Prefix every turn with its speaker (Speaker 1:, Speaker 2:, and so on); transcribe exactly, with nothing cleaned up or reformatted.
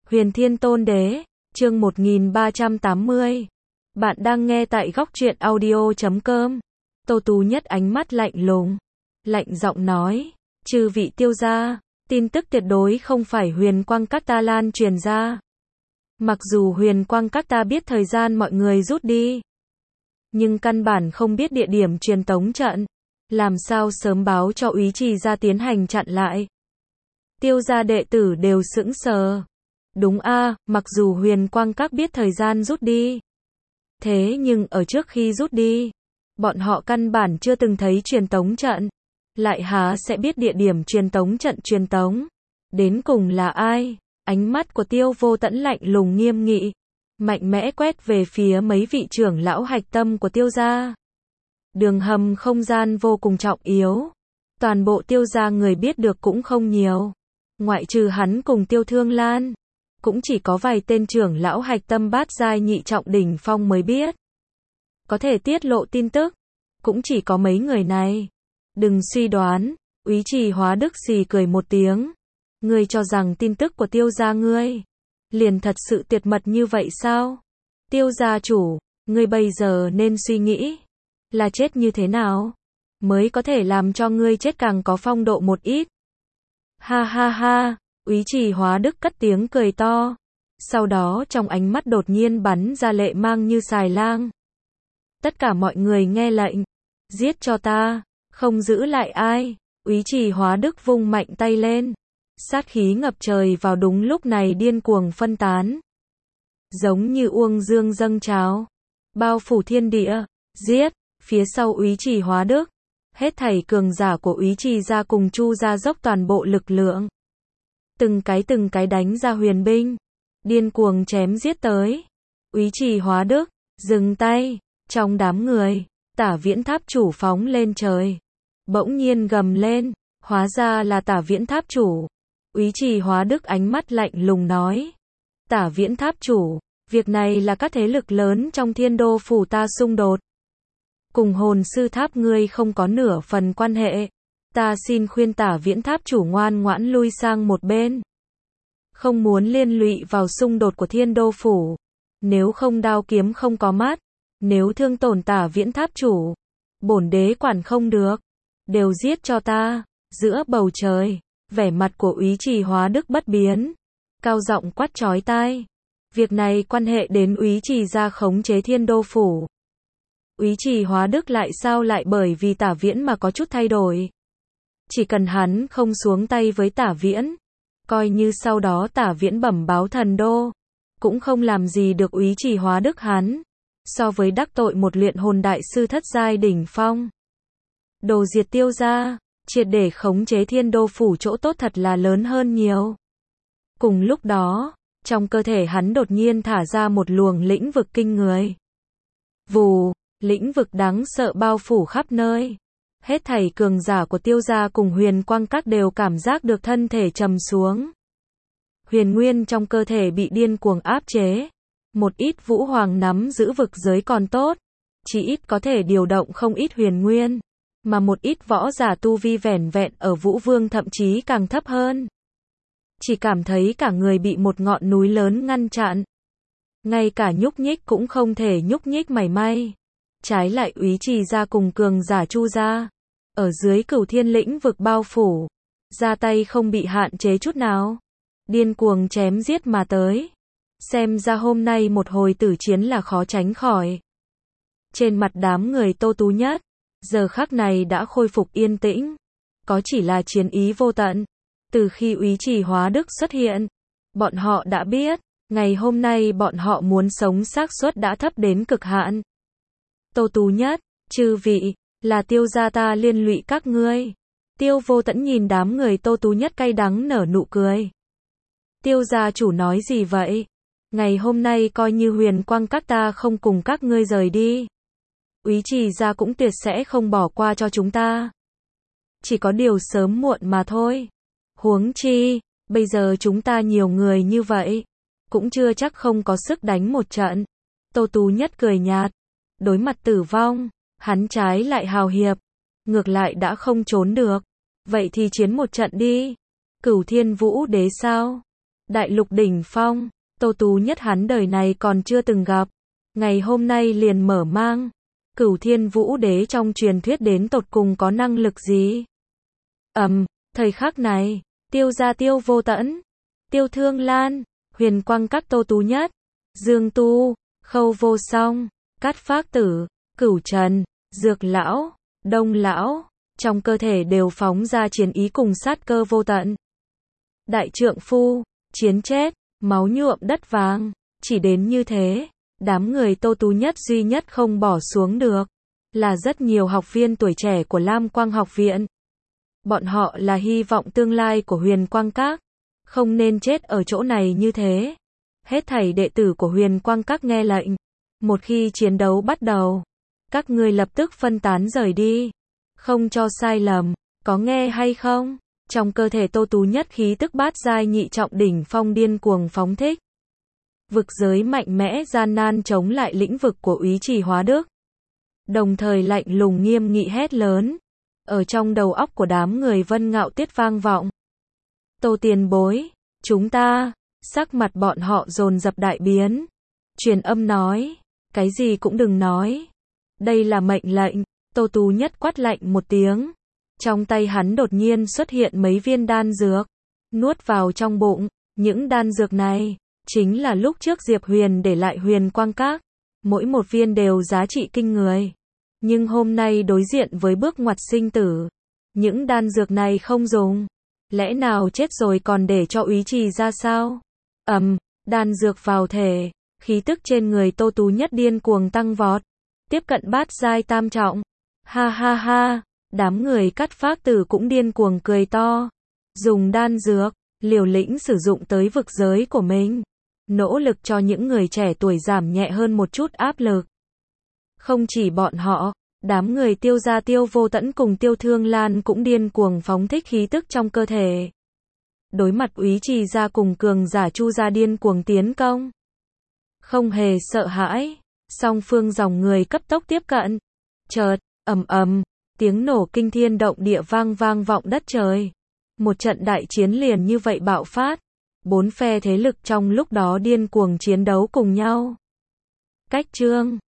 Speaker 1: Huyền Thiên Tôn Đế, chương một nghìn ba trăm tám mươi. Bạn đang nghe tại góc truyện audio chấm com. Tô Tú Nhất ánh mắt lạnh lùng, lạnh giọng nói, chư vị tiêu gia, tin tức tuyệt đối không phải Huyền Quang Các ta lan truyền ra. Mặc dù Huyền Quang Các ta biết thời gian mọi người rút đi, nhưng căn bản không biết địa điểm truyền tống trận, làm sao sớm báo cho úy trì gia tiến hành chặn lại. Tiêu gia đệ tử đều sững sờ. Đúng a, mặc dù Huyền Quang Các biết thời gian rút đi, thế nhưng ở trước khi rút đi, bọn họ căn bản chưa từng thấy truyền tống trận, lại há sẽ biết địa điểm truyền tống trận truyền tống. Đến cùng là ai? Ánh mắt của Tiêu Vô Tẫn lạnh lùng nghiêm nghị, mạnh mẽ quét về phía mấy vị trưởng lão hạch tâm của Tiêu gia. Đường hầm không gian vô cùng trọng yếu, toàn bộ Tiêu gia người biết được cũng không nhiều, ngoại trừ hắn cùng Tiêu Thương Lan, cũng chỉ có vài tên trưởng lão hạch tâm bát giai nhị trọng đỉnh phong mới biết. Có thể tiết lộ tin tức, cũng chỉ có mấy người này. Đừng suy đoán, úy trì Hóa Đức xì cười một tiếng. Ngươi cho rằng tin tức của Tiêu gia ngươi liền thật sự tuyệt mật như vậy sao? Tiêu gia chủ, ngươi bây giờ nên suy nghĩ là chết như thế nào mới có thể làm cho ngươi chết càng có phong độ một ít. Ha ha ha, úy trì Hóa Đức cất tiếng cười to, sau đó trong ánh mắt đột nhiên bắn ra lệ mang như xài lang. Tất cả mọi người nghe lệnh, giết cho ta, không giữ lại ai. Úy trì Hóa Đức vung mạnh tay lên, sát khí ngập trời vào đúng lúc này điên cuồng phân tán, giống như uông dương dâng trào, bao phủ thiên địa. Giết! Phía sau úy trì Hóa Đức, hết thảy cường giả của úy trì gia cùng Chu gia dốc toàn bộ lực lượng, từng cái từng cái đánh ra huyền binh, điên cuồng chém giết tới. Úy trì Hóa Đức, dừng tay! Trong đám người, Tả Viễn Tháp chủ phóng lên trời, bỗng nhiên gầm lên, hóa ra là Tả Viễn Tháp chủ. Úy trì Hóa Đức ánh mắt lạnh lùng nói, Tả Viễn Tháp chủ, việc này là các thế lực lớn trong Thiên Đô phủ ta xung đột, cùng hồn sư tháp ngươi không có nửa phần quan hệ. Ta xin khuyên Tả Viễn Tháp chủ ngoan ngoãn lui sang một bên, không muốn liên lụy vào xung đột của Thiên Đô phủ, nếu không đao kiếm không có mắt, nếu thương tổn Tả Viễn Tháp chủ, bổn đế quản không được, đều giết cho ta. Giữa bầu trời, vẻ mặt của úy trì Hóa Đức bất biến, cao giọng quát chói tai. Việc này quan hệ đến úy trì gia khống chế Thiên Đô phủ. Úy trì Hóa Đức lại sao lại bởi vì Tả Viễn mà có chút thay đổi? Chỉ cần hắn không xuống tay với Tả Viễn, coi như sau đó Tả Viễn bẩm báo thần đô, cũng không làm gì được úy trì Hóa Đức hắn. So với đắc tội một luyện hồn đại sư thất giai đỉnh phong, đồ diệt Tiêu gia, triệt để khống chế Thiên Đô phủ chỗ tốt thật là lớn hơn nhiều. Cùng lúc đó, trong cơ thể hắn đột nhiên thả ra một luồng lĩnh vực kinh người. Vù, lĩnh vực đáng sợ bao phủ khắp nơi. Hết thảy cường giả của Tiêu gia cùng Huyền Quang Các đều cảm giác được thân thể trầm xuống. Huyền nguyên trong cơ thể bị điên cuồng áp chế. Một ít vũ hoàng nắm giữ vực giới còn tốt, chỉ ít có thể điều động không ít huyền nguyên, mà một ít võ giả tu vi vẻn vẹn ở vũ vương thậm chí càng thấp hơn, chỉ cảm thấy cả người bị một ngọn núi lớn ngăn chặn, ngay cả nhúc nhích cũng không thể nhúc nhích mảy may. Trái lại úy trì gia cùng cường giả Chu gia, ở dưới cửu thiên lĩnh vực bao phủ, ra tay không bị hạn chế chút nào, điên cuồng chém giết mà tới. Xem ra hôm nay một hồi tử chiến là khó tránh khỏi. Trên mặt đám người Tô Tú Nhất, giờ khắc này đã khôi phục yên tĩnh, có chỉ là chiến ý vô tận. Từ khi úy trì Hóa Đức xuất hiện, bọn họ đã biết, ngày hôm nay bọn họ muốn sống xác suất đã thấp đến cực hạn. Tô Tú Nhất, chư vị, là Tiêu gia ta liên lụy các ngươi. Tiêu Vô Tẫn nhìn đám người Tô Tú Nhất cay đắng nở nụ cười. Tiêu gia chủ nói gì vậy? Ngày hôm nay coi như Huyền Quang Các ta không cùng các ngươi rời đi, úy trì gia cũng tuyệt sẽ không bỏ qua cho chúng ta. Chỉ có điều sớm muộn mà thôi. Huống chi, bây giờ chúng ta nhiều người như vậy, cũng chưa chắc không có sức đánh một trận. Tô Tú Nhất cười nhạt, đối mặt tử vong, hắn trái lại hào hiệp, ngược lại đã không trốn được. Vậy thì chiến một trận đi. Cửu Thiên Vũ Đế sao? Đại lục đỉnh phong, Tô Tú Nhất hắn đời này còn chưa từng gặp. Ngày hôm nay liền mở mang. Cửu Thiên Vũ Đế trong truyền thuyết đến tột cùng có năng lực gì? Ầm, thời khắc này, Tiêu gia Tiêu Vô Tẫn, Tiêu Thương Lan, Huyền Quang Các Tô Tú Nhất, Dương Tu, Khâu Vô Song, Cát Phác Tử, Cửu Trần, Dược Lão, Đông Lão, trong cơ thể đều phóng ra chiến ý cùng sát cơ vô tận. Đại trượng phu, chiến chết, máu nhuộm đất vàng, chỉ đến như thế, đám người Tô Tú Nhất duy nhất không bỏ xuống được, là rất nhiều học viên tuổi trẻ của Lam Quang học viện. Bọn họ là hy vọng tương lai của Huyền Quang Các, không nên chết ở chỗ này như thế. Hết thảy đệ tử của Huyền Quang Các nghe lệnh, một khi chiến đấu bắt đầu, các ngươi lập tức phân tán rời đi, không cho sai lầm, có nghe hay không? Trong cơ thể Tô Tú Nhất khí tức bát giai nhị trọng đỉnh phong điên cuồng phóng thích. Vực giới mạnh mẽ gian nan chống lại lĩnh vực của Úy Trì Hóa Đức. Đồng thời lạnh lùng nghiêm nghị hét lớn, ở trong đầu óc của đám người Vân Ngạo Tiết vang vọng. Tô tiền bối, chúng ta, sắc mặt bọn họ dồn dập đại biến. Truyền âm nói, cái gì cũng đừng nói. Đây là mệnh lệnh. Tô Tú Nhất quát lạnh một tiếng. Trong tay hắn đột nhiên xuất hiện mấy viên đan dược. Nuốt vào trong bụng. Những đan dược này, chính là lúc trước Diệp Huyền để lại Huyền Quang Các. Mỗi một viên đều giá trị kinh người. Nhưng hôm nay đối diện với bước ngoặt sinh tử. Những đan dược này không dùng. Lẽ nào chết rồi còn để cho Úy Trì ra sao? Ầm, đan dược vào thể. Khí tức trên người Tô Tú Nhất điên cuồng tăng vọt. Tiếp cận bát giai tam trọng. Ha ha ha, đám người Cát Phác Tử cũng điên cuồng cười to. Dùng đan dược, liều lĩnh sử dụng tới vực giới của mình. Nỗ lực cho những người trẻ tuổi giảm nhẹ hơn một chút áp lực. Không chỉ bọn họ, đám người Tiêu gia Tiêu Vô Tẫn cùng Tiêu Thương Lan cũng điên cuồng phóng thích khí tức trong cơ thể. Đối mặt Úy Trì gia cùng cường giả Chu gia điên cuồng tiến công. Không hề sợ hãi, song phương dòng người cấp tốc tiếp cận. Chợt, ầm ầm, tiếng nổ kinh thiên động địa vang vang vọng đất trời. Một trận đại chiến liền như vậy bạo phát. Bốn phe thế lực trong lúc đó điên cuồng chiến đấu cùng nhau. Cách chương